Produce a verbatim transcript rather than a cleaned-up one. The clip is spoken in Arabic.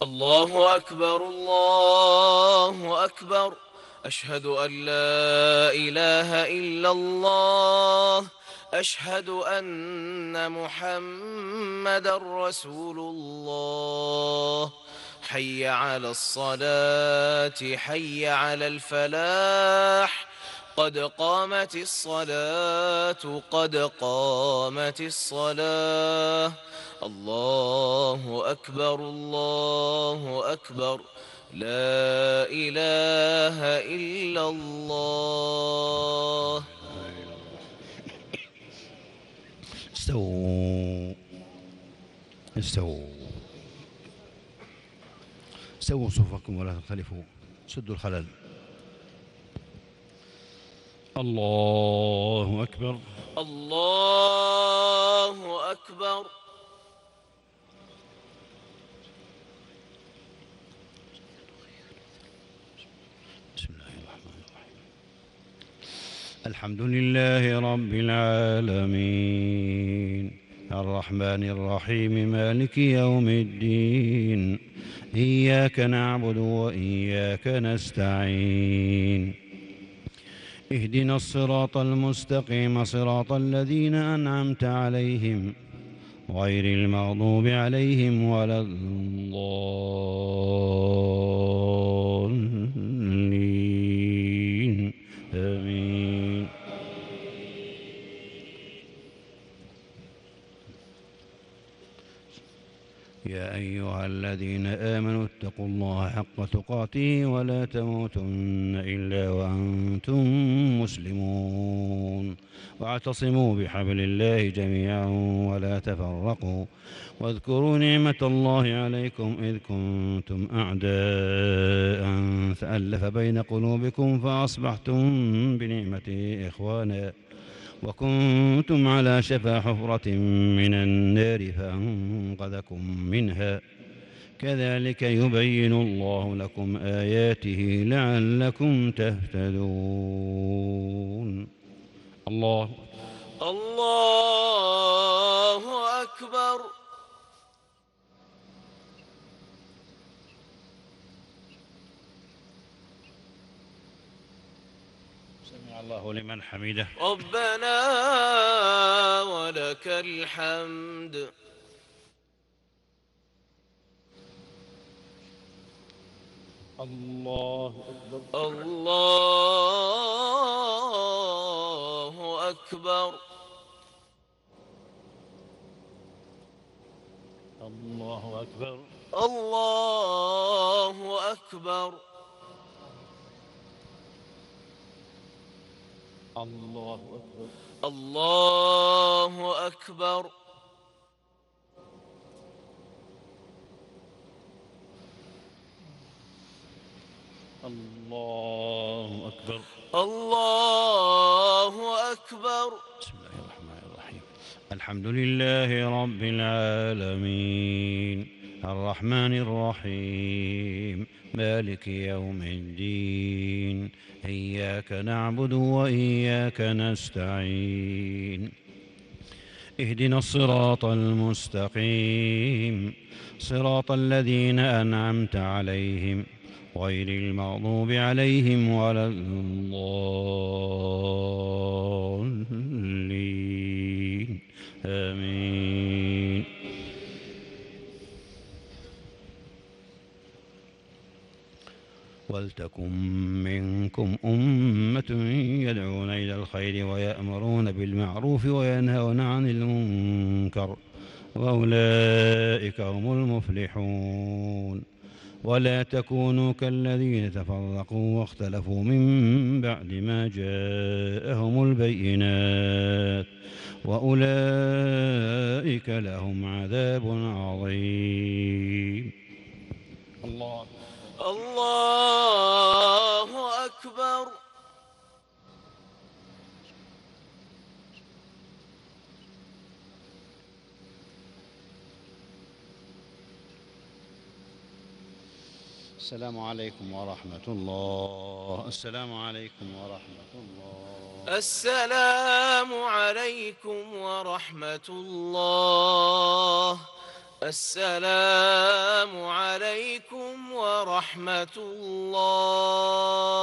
الله أكبر الله أكبر. أشهد أن لا إله إلا الله. أشهد أن محمدا رسول الله. حي على الصلاة حي على الفلاح. قد قامت الصلاة قد قامت الصلاة. الله أكبر الله أكبر. لا إله إلا الله. استووا استووا استووا صفوفكم ولا تختلفوا. سدوا الخلل. الله أكبر الله أكبر. بسم الله الرحمن الرحيم. الحمد لله رب العالمين الرحمن الرحيم مالك يوم الدين. إياك نعبد وإياك نستعين. اهدنا الصراط المستقيم صراط الذين أنعمت عليهم غير المغضوب عليهم ولا الضالين. آمين. يا أيها الذين آمنوا اتقوا الله حق تقاته ولا تموتن إلا وأنتم مسلمون. واعتصموا بحبل الله جميعا ولا تفرقوا. واذكروا نعمة الله عليكم إذ كنتم أعداء فألف بين قلوبكم فأصبحتم بنعمته إخوانا وكنتم على شفا حفرة من النار فأنقذكم منها. كذلك يبين الله لكم آياته لعلكم تهتدون. الله الله أكبر. سمع الله لمن حمده. ربنا ولك الحمد. الله أكبر. الله أكبر. الله أكبر. الله أكبر. الله أكبر. الله أكبر. الله أكبر. الله أكبر. بسم الله الرحمن الرحيم. الحمد لله رب العالمين الرحمن الرحيم مالك يوم الدين. إياك نعبد وإياك نستعين. اهدنا الصراط المستقيم صراط الذين أنعمت عليهم غير المغضوب عليهم ولا الضالين. آمين. ولتكن منكم أمة يدعون إلى الخير ويأمرون بالمعروف وينهون عن المنكر وأولئك هم المفلحون. ولا تكونوا كالذين تفرقوا واختلفوا من بعد ما جاءهم البينات وأولئك لهم عذاب عظيم. الله الله أكبر. السلام عليكم ورحمة الله. السلام عليكم ورحمة الله. السلام عليكم ورحمة الله. السلام عليكم عليكم ورحمة الله.